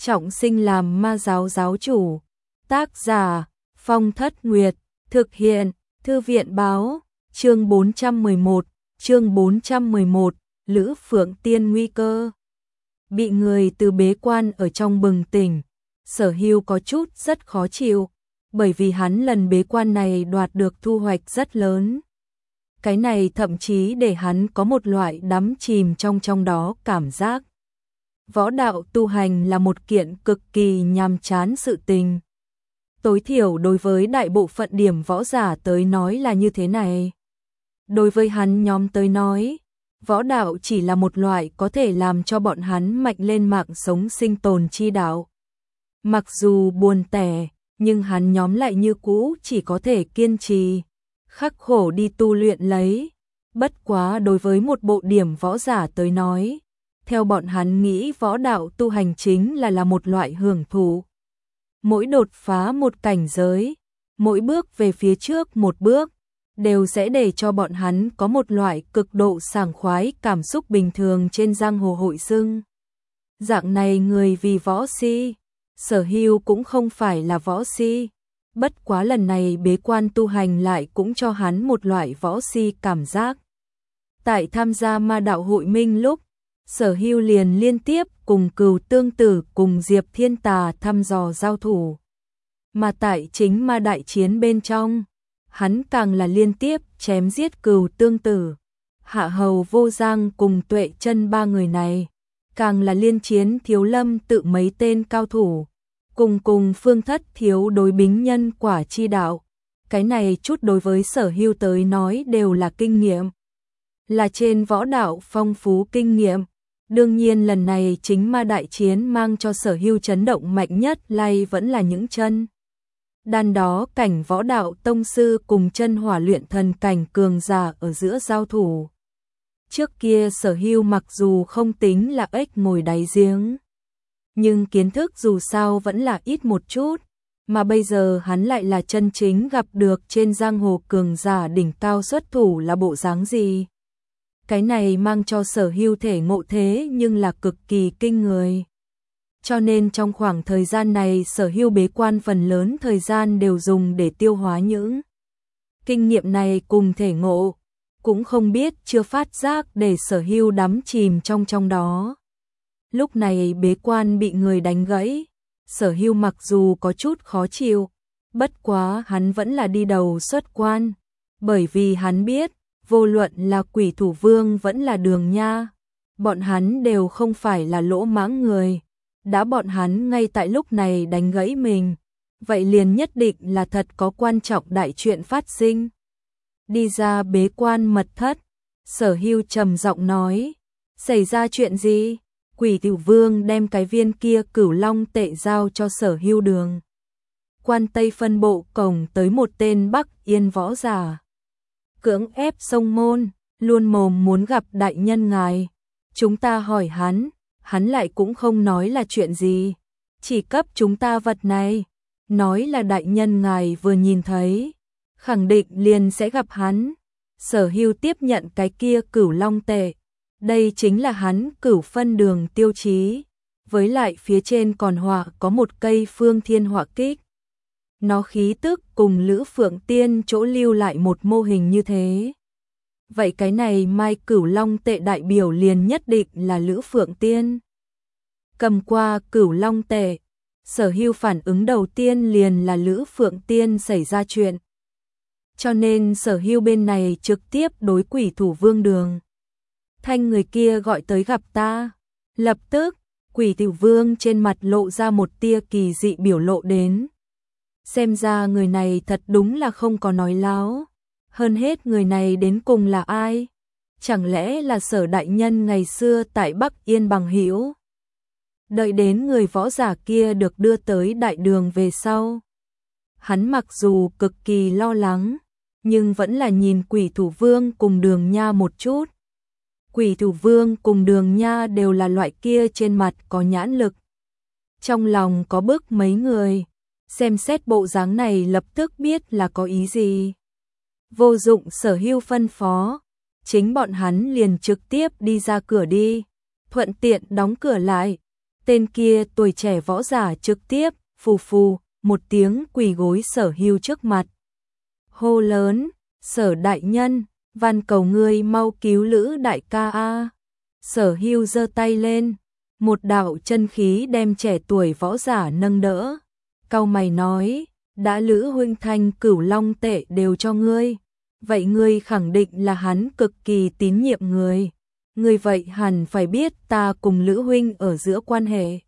trọng sinh làm ma giáo giáo chủ. Tác giả Phong Thất Nguyệt. Thực hiện Thư viện báo. Chương 411. Lữ Phượng Tiên nguy cơ. Bị người từ bế quan ở trong bừng tỉnh, Sở Hưu có chút rất khó chịu, bởi vì hắn lần bế quan này đoạt được thu hoạch rất lớn. Cái này thậm chí để hắn có một loại đắm chìm trong đó cảm giác. Võ đạo tu hành là một kiện cực kỳ nhàm chán sự tình. Tối thiểu đối với đại bộ phận điểm võ giả tới nói là như thế này. Đối với hắn nhóm tới nói, võ đạo chỉ là một loại có thể làm cho bọn hắn mạnh lên mạng sống sinh tồn chi đạo. Mặc dù buồn tẻ, nhưng hắn nhóm lại như cũ chỉ có thể kiên trì, khắc khổ đi tu luyện lấy. Bất quá đối với một bộ điểm võ giả tới nói, theo bọn hắn nghĩ võ đạo tu hành chính là một loại hưởng thụ. Mỗi đột phá một cảnh giới, mỗi bước về phía trước một bước, đều sẽ để cho bọn hắn có một loại cực độ sảng khoái cảm xúc bình thường trên giang hồ hội xưng. Dạng này người vì võ si, Sở Hưu cũng không phải là võ si, bất quá lần này bế quan tu hành lại cũng cho hắn một loại võ si cảm giác. Tại tham gia ma đạo hội minh lúc, Sở Hưu liền liên tiếp cùng Cừu Tương Tử cùng Diệp Thiên Tà thăm dò giao thủ. Mà tại chính ma đại chiến bên trong, hắn càng là liên tiếp chém giết Cừu Tương Tử, Hạ Hầu Vô Giang cùng Tuệ Chân ba người này, càng là liên chiến Thiếu Lâm tự mấy tên cao thủ, cùng Phương Thất Thiếu đối bính nhân quả chi đạo. Cái này chút đối với Sở Hưu tới nói đều là kinh nghiệm, là trên võ đạo phong phú kinh nghiệm. Đương nhiên lần này chính ma đại chiến mang cho Sở Hưu chấn động mạnh nhất lay vẫn là những chân đan đó cảnh võ đạo tông sư cùng chân hỏa luyện thần cảnh cường giả ở giữa giao thủ. Trước kia Sở Hưu mặc dù không tính là ếch ngồi đáy giếng, nhưng kiến thức dù sao vẫn là ít một chút, mà bây giờ hắn lại là chân chính gặp được trên giang hồ cường giả đỉnh cao xuất thủ là bộ dáng gì. Cái này mang cho Sở Hưu thể ngộ thế nhưng là cực kỳ kinh người. Cho nên trong khoảng thời gian này Sở Hưu bế quan phần lớn thời gian đều dùng để tiêu hóa những kinh nghiệm này cùng thể ngộ, cũng không biết chưa phát giác để Sở Hưu đắm chìm trong đó. Lúc này bế quan bị người đánh gãy, Sở Hưu mặc dù có chút khó chịu, bất quá hắn vẫn là đi đầu xuất quan, bởi vì hắn biết, vô luận là Quỷ Thủ Vương vẫn là Đường Nha, bọn hắn đều không phải là lỗ mãng người. Đã bọn hắn ngay tại lúc này đánh gãy mình, vậy liền nhất định là thật có quan trọng đại chuyện phát sinh. Đi ra bế quan mật thất, Sở Hưu trầm giọng nói, xảy ra chuyện gì? Quỷ Thủ Vương đem cái viên kia Cửu Long tệ giao cho Sở Hưu đường. Quan Tây phân bộ cổng tới một tên Bắc Yên võ giả. Cưỡng ép xông môn, luôn mồm muốn gặp đại nhân ngài. Chúng ta hỏi hắn lại cũng không nói là chuyện gì, chỉ cấp chúng ta vật này, nói là đại nhân ngài vừa nhìn thấy, khẳng định liền sẽ gặp hắn. Sở Hưu tiếp nhận cái kia Cửu Long tệ, đây chính là hắn Cửu phân đường tiêu chí, với lại phía trên còn họa có một cây phương thiên họa kích. Nó khí tức cùng Lữ Phượng Tiên chỗ lưu lại một mô hình như thế. Vậy cái này mai Cửu Long tệ đại biểu liền nhất định là Lữ Phượng Tiên. Cầm qua Cửu Long tệ, Sở Hưu phản ứng đầu tiên liền là Lữ Phượng Tiên xảy ra chuyện. Cho nên Sở Hưu bên này trực tiếp đối Quỷ Thủ Vương đường. Thanh người kia gọi tới gặp ta. Lập tức, Quỷ Thủ Vương trên mặt lộ ra một tia kỳ dị biểu lộ đến. Xem ra người này thật đúng là không có nói láo. Hơn hết người này đến cùng là ai? Chẳng lẽ là Sở đại nhân ngày xưa tại Bắc Yên bằng hữu? Đợi đến người võ giả kia được đưa tới đại đường về sau, hắn mặc dù cực kỳ lo lắng, nhưng vẫn là nhìn Quỷ Thủ Vương cùng Đường Nha một chút. Quỷ Thủ Vương cùng Đường Nha đều là loại kia trên mặt có nhãn lực, trong lòng có bức mấy người, xem xét bộ dáng này lập tức biết là có ý gì. Vô dụng Sở Hưu phân phó, chính bọn hắn liền trực tiếp đi ra cửa đi, thuận tiện đóng cửa lại. Tên kia tuổi trẻ võ giả trực tiếp, phù phù, một tiếng quỳ gối Sở Hưu trước mặt. Hô lớn, Sở đại nhân, van cầu ngươi mau cứu Lữ đại ca a. Sở Hưu giơ tay lên, một đạo chân khí đem trẻ tuổi võ giả nâng đỡ. Cau mày nói, đã Lữ huynh thanh cửu long tệ đều cho ngươi, vậy ngươi khẳng định là hắn cực kỳ tín nhiệm người. Ngươi vậy hẳn phải biết ta cùng Lữ huynh ở giữa quan hệ.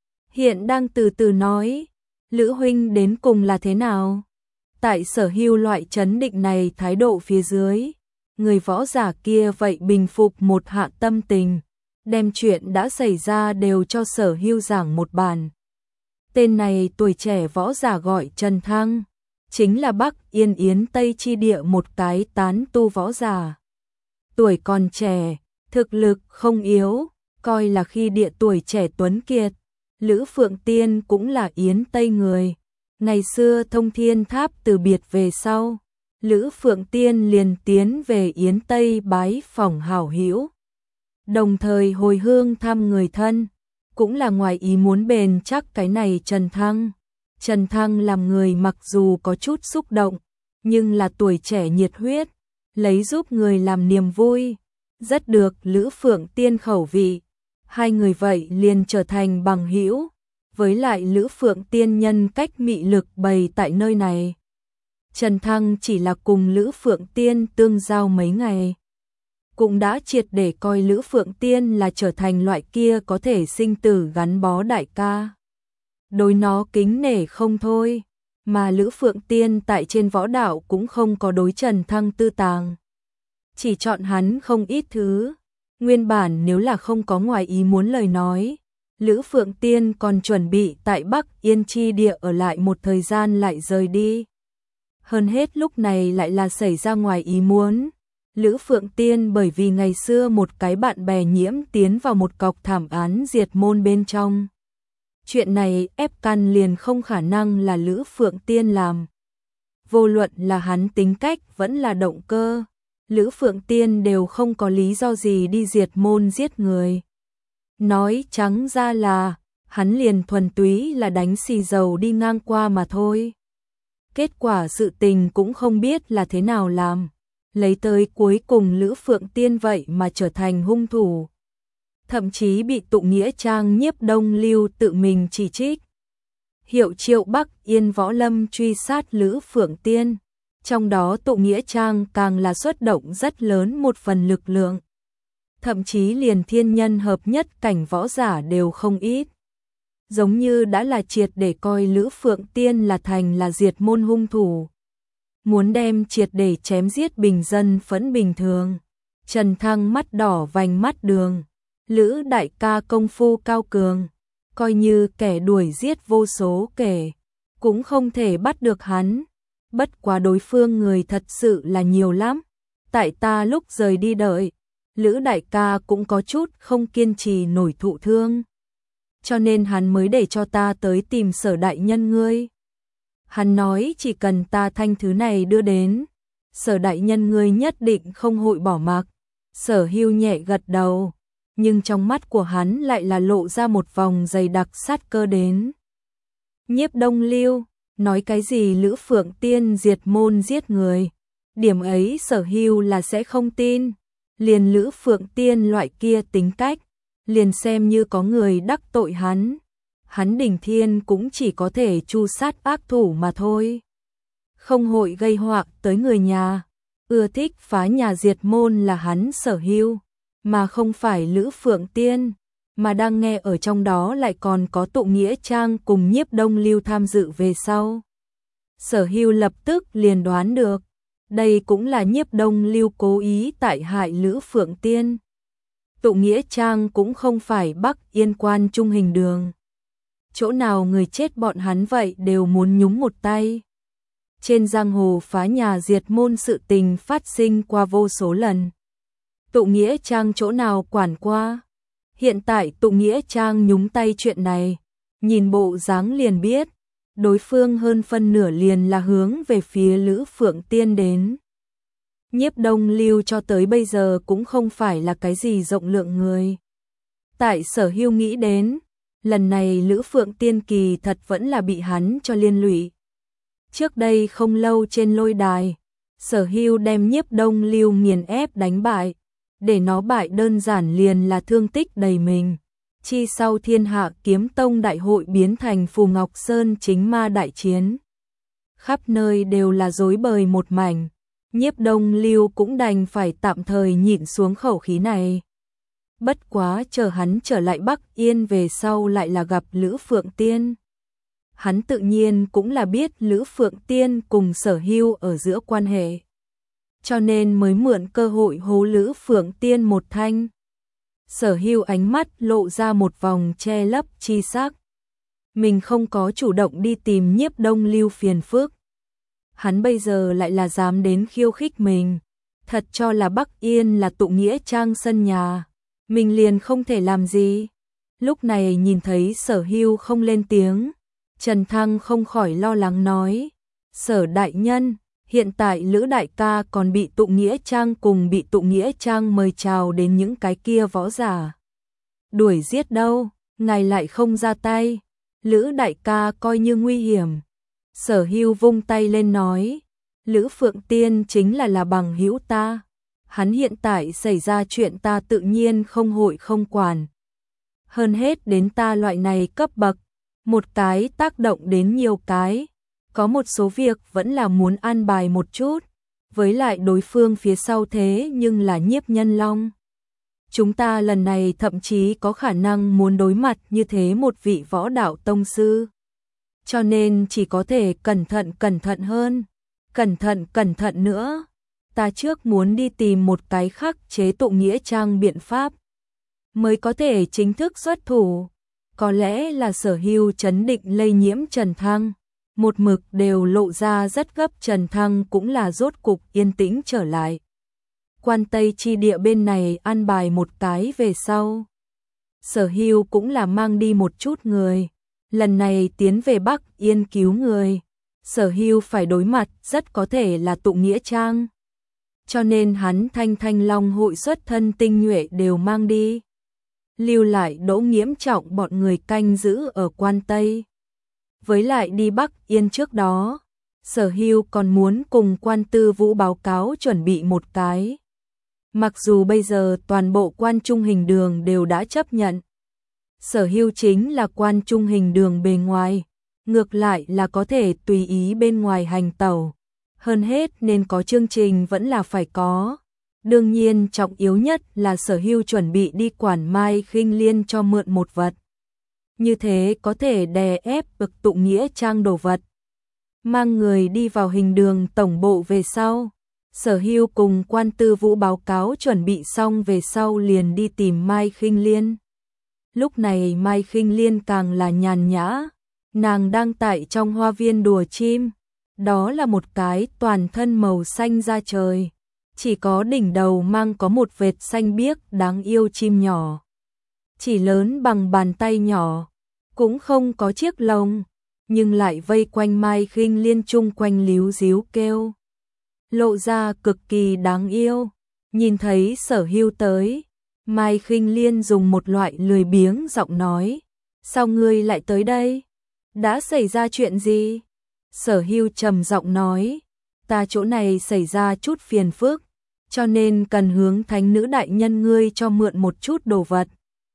Hiện đang từ từ nói, Lữ huynh đến cùng là thế nào? Tại Sở Hưu loại trấn định này thái độ phía dưới, người võ giả kia vậy bình phục một hạ tâm tình, đem chuyện đã xảy ra đều cho Sở Hưu giảng một bàn. Tên này tuổi trẻ võ giả gọi Trần Thăng, chính là Bắc Yên Yến Tây chi địa một cái tán tu võ giả. Tuổi còn trẻ, thực lực không yếu, coi là khi địa tuổi trẻ tuấn kiệt. Lữ Phượng Tiên cũng là Yến Tây người. Ngày xưa Thông Thiên Tháp từ biệt về sau, Lữ Phượng Tiên liền tiến về Yến Tây bái phỏng hảo hữu, đồng thời hồi hương thăm người thân, cũng là ngoài ý muốn bền chắc cái này Trần Thăng. Trần Thăng làm người mặc dù có chút xúc động, nhưng là tuổi trẻ nhiệt huyết, lấy giúp người làm niềm vui, rất được Lữ Phượng Tiên khẩu vị. Hai người vậy liền trở thành bằng hữu, với lại Lữ Phượng Tiên nhân cách mị lực bày tại nơi này. Trần Thăng chỉ là cùng Lữ Phượng Tiên tương giao mấy ngày, cũng đã triệt để coi Lữ Phượng Tiên là trở thành loại kia có thể sinh tử gắn bó đại ca. Đối nó kính nể không thôi, mà Lữ Phượng Tiên tại trên võ đạo cũng không có đối Trần Thăng tư tàng. Chỉ chọn hắn không ít thứ. Nguyên bản nếu là không có ngoài ý muốn lời nói, Lữ Phượng Tiên còn chuẩn bị tại Bắc Yên chi địa ở lại một thời gian lại rời đi. Hơn hết lúc này lại là xảy ra ngoài ý muốn. Lữ Phượng Tiên bởi vì ngày xưa một cái bạn bè nhiễm tiến vào một cọc thảm án diệt môn bên trong. Chuyện này ép căn liền không khả năng là Lữ Phượng Tiên làm. Vô luận là hắn tính cách vẫn là động cơ, Lữ Phượng Tiên đều không có lý do gì đi diệt môn giết người. Nói trắng ra là, hắn liền thuần túy là đánh xì dầu đi ngang qua mà thôi. Kết quả sự tình cũng không biết là thế nào làm, lấy tới cuối cùng Lữ Phượng Tiên vậy mà trở thành hung thủ. Thậm chí bị Tụ Nghĩa Trang Nhiếp Đông Lưu tự mình chỉ trích. Hiệu triệu Bắc Yên Võ Lâm truy sát Lữ Phượng Tiên. Trong đó Tụ Nghĩa Trang càng là xuất động rất lớn một phần lực lượng. Thậm chí liền thiên nhân hợp nhất cảnh võ giả đều không ít. Giống như đã là triệt để coi Lữ Phượng Tiên là thành là diệt môn hung thủ. Muốn đem triệt để chém giết bình dân phẫn bình thường. Trần Thăng mắt đỏ vành mắt đường. Lữ đại ca công phu cao cường. Coi như kẻ đuổi giết vô số kẻ, cũng không thể bắt được hắn. Bất quá đối phương người thật sự là nhiều lắm. Tại ta lúc rời đi đợi, Lữ đại ca cũng có chút không kiên trì nổi thụ thương. Cho nên hắn mới để cho ta tới tìm Sở đại nhân ngươi. Hắn nói chỉ cần ta thanh thứ này đưa đến, Sở đại nhân ngươi nhất định không hội bỏ mặc. Sở Hưu nhẹ gật đầu, nhưng trong mắt của hắn lại là lộ ra một vòng dày đặc sát cơ đến. Nhiếp Đông Lưu, nói cái gì Lữ Phượng Tiên diệt môn giết người, điểm ấy Sở Hưu là sẽ không tin. Liền Lữ Phượng Tiên loại kia tính cách, liền xem như có người đắc tội hắn Đỉnh Thiên cũng chỉ có thể tru sát ác thủ mà thôi. Không hội gây họa tới người nhà, ưa thích phá nhà diệt môn là hắn Sở Hưu, mà không phải Lữ Phượng Tiên, mà đang nghe ở trong đó lại còn có Tụ Nghĩa Trang cùng Nhiếp Đông Lưu tham dự về sau. Sở Hưu lập tức liền đoán được, đây cũng là Nhiếp Đông Lưu cố ý tại hại Lữ Phượng Tiên. Tụ Nghĩa Trang cũng không phải Bắc Yên Quan Trung Hình Đường. Chỗ nào người chết bọn hắn vậy đều muốn nhúng một tay. Trên giang hồ phá nhà diệt môn sự tình phát sinh qua vô số lần. Tụ Nghĩa Trang chỗ nào quản qua. Hiện tại Tụ Nghĩa Trang nhúng tay chuyện này, nhìn bộ dáng liền biết, đối phương hơn phân nửa liền là hướng về phía Lữ Phượng Tiên đến. Nhiếp Đông Lưu cho tới bây giờ cũng không phải là cái gì rộng lượng người. Tại Sở Hưu nghĩ đến, lần này Lữ Phượng Tiên kỳ thật vẫn là bị hắn cho liên lụy. Trước đây không lâu trên lôi đài, Sở Hưu đem Nhiếp Đông Lưu nghiền ép đánh bại, để nó bại đơn giản liền là thương tích đầy mình. Chi sau Thiên Hạ Kiếm Tông đại hội biến thành Phù Ngọc Sơn chính ma đại chiến. Khắp nơi đều là rối bời một mảnh, Nhiếp Đông Lưu cũng đành phải tạm thời nhịn xuống khẩu khí này. Bất quá chờ hắn trở lại Bắc Yên về sau lại là gặp Lữ Phượng Tiên. Hắn tự nhiên cũng là biết Lữ Phượng Tiên cùng Sở Hưu ở giữa quan hệ, cho nên mới mượn cơ hội hố Lữ Phượng Tiên một thanh. Sở Hưu ánh mắt lộ ra một vòng che lấp chi sắc. Mình không có chủ động đi tìm Nhiếp Đông Lưu phiền phức. Hắn bây giờ lại là dám đến khiêu khích mình. Thật cho là Bắc Yên là tụ nghĩa trang sân nhà, mình liền không thể làm gì. Lúc này nhìn thấy Sở Hưu không lên tiếng, Trần Thăng không khỏi lo lắng nói: Sở đại nhân, hiện tại Lữ đại ca còn bị tụ nghĩa trang cùng bị tụ nghĩa trang mời chào đến những cái kia võ giả đuổi giết đâu, ngài lại không ra tay, Lữ đại ca coi như nguy hiểm. Sở Hưu vung tay lên nói: Lữ Phượng Tiên chính là bằng hữu ta, hắn hiện tại xảy ra chuyện ta tự nhiên không hội không quản. Hơn hết đến ta loại này cấp bậc, một cái tác động đến nhiều cái, có một số việc vẫn là muốn an bài một chút, với lại đối phương phía sau thế nhưng là Nhiếp Nhân Long. Chúng ta lần này thậm chí có khả năng muốn đối mặt như thế một vị võ đạo tông sư. Cho nên chỉ có thể cẩn thận hơn, cẩn thận nữa. Ta trước muốn đi tìm một cái khắc chế tụ nghĩa trang biện pháp, mới có thể chính thức xuất thủ. Có lẽ là Sở Hưu chấn định lây nhiễm Trần Thăng, một mực đều lộ ra rất gấp. Trần Thăng cũng là rốt cục yên tĩnh trở lại. Quan Tây chi địa bên này an bài một cái về sau, Sở Hưu cũng là mang đi một chút người, lần này tiến về Bắc Yên cứu người. Sở Hưu phải đối mặt rất có thể là tụ nghĩa trang, cho nên hắn Thanh Long hội xuất thân tinh nhuệ đều mang đi, lưu lại Đỗ Nghiễm Trọng bọn người canh giữ ở Quan Tây. Với lại đi Bắc Yên trước đó, Sở Hưu còn muốn cùng Quan Tư Vũ báo cáo chuẩn bị một cái. Mặc dù bây giờ toàn bộ Quan Trung Hình Đường đều đã chấp nhận, Sở Hưu chính là Quan Trung Hình Đường bề ngoài, ngược lại là có thể tùy ý bên ngoài hành tẩu. Hơn hết nên có chương trình vẫn là phải có. Đương nhiên trọng yếu nhất là Sở Hưu chuẩn bị đi quản Mai Khinh Liên cho mượn một vật, như thế có thể đè ép bực tụ nghĩa trang đồ vật. Mang người đi vào Hình Đường tổng bộ về sau, Sở Hưu cùng Quan Tư Vũ báo cáo chuẩn bị xong về sau liền đi tìm Mai Khinh Liên. Lúc này Mai Khinh Liên càng là nhàn nhã, nàng đang tại trong hoa viên đùa chim. Đó là một cái toàn thân màu xanh da trời, chỉ có đỉnh đầu mang có một vệt xanh biếc đáng yêu chim nhỏ, chỉ lớn bằng bàn tay nhỏ, cũng không có chiếc lông, nhưng lại vây quanh Mai Khinh Liên chung quanh líu díu kêu, lộ ra cực kỳ đáng yêu. Nhìn thấy Sở Hưu tới, Mai Khinh Liên dùng một loại lười biếng giọng nói: sao ngươi lại tới đây? Đã xảy ra chuyện gì? Sở Hưu trầm giọng nói: ta chỗ này xảy ra chút phiền phức, cho nên cần hướng thánh nữ đại nhân ngươi cho mượn một chút đồ vật.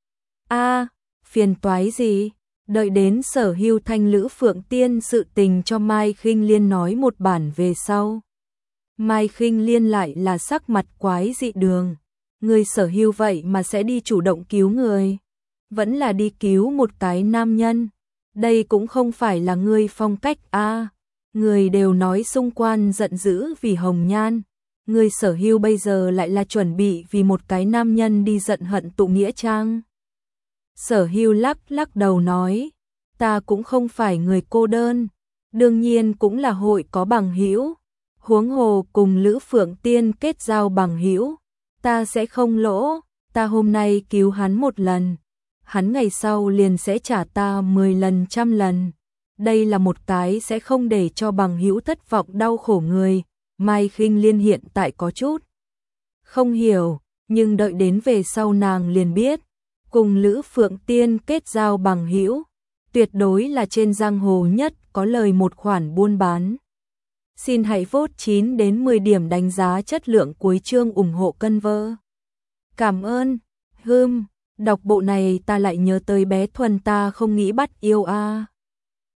A, phiền toái gì? Đợi đến Sở Hưu thanh Lữ Phượng Tiên sự tình cho Mai Khinh Liên nói một bản về sau, Mai Khinh Liên lại là sắc mặt quái dị đường. Ngươi Sở Hưu vậy mà sẽ đi chủ động cứu người, vẫn là đi cứu một cái nam nhân. Đây cũng không phải là ngươi phong cách a. Người đều nói xung quanh giận dữ vì hồng nhan, ngươi Sở Hưu bây giờ lại là chuẩn bị vì một cái nam nhân đi giận hận tụ nghĩa trang. Sở Hưu lắc đầu nói: ta cũng không phải người cô đơn, đương nhiên cũng là hội có bằng hữu, huống hồ cùng Lữ Phượng Tiên kết giao bằng hữu, ta sẽ không lỗ. Ta hôm nay cứu hắn một lần, hắn ngày sau liền sẽ trả ta 10 lần 100 lần. Đây là một cái sẽ không để cho bằng hữu thất vọng đau khổ người. Mai Khinh Liên hiện tại có chút không hiểu, nhưng đợi đến về sau nàng liền biết, cùng Lữ Phượng Tiên kết giao bằng hữu, tuyệt đối là trên giang hồ nhất có lời một khoản buôn bán. Xin hãy vote 9 đến 10 điểm đánh giá chất lượng cuối chương ủng hộ cân vơ. Cảm ơn. Đọc bộ này ta lại nhớ tới bé Thuần ta không nghĩ bắt yêu a.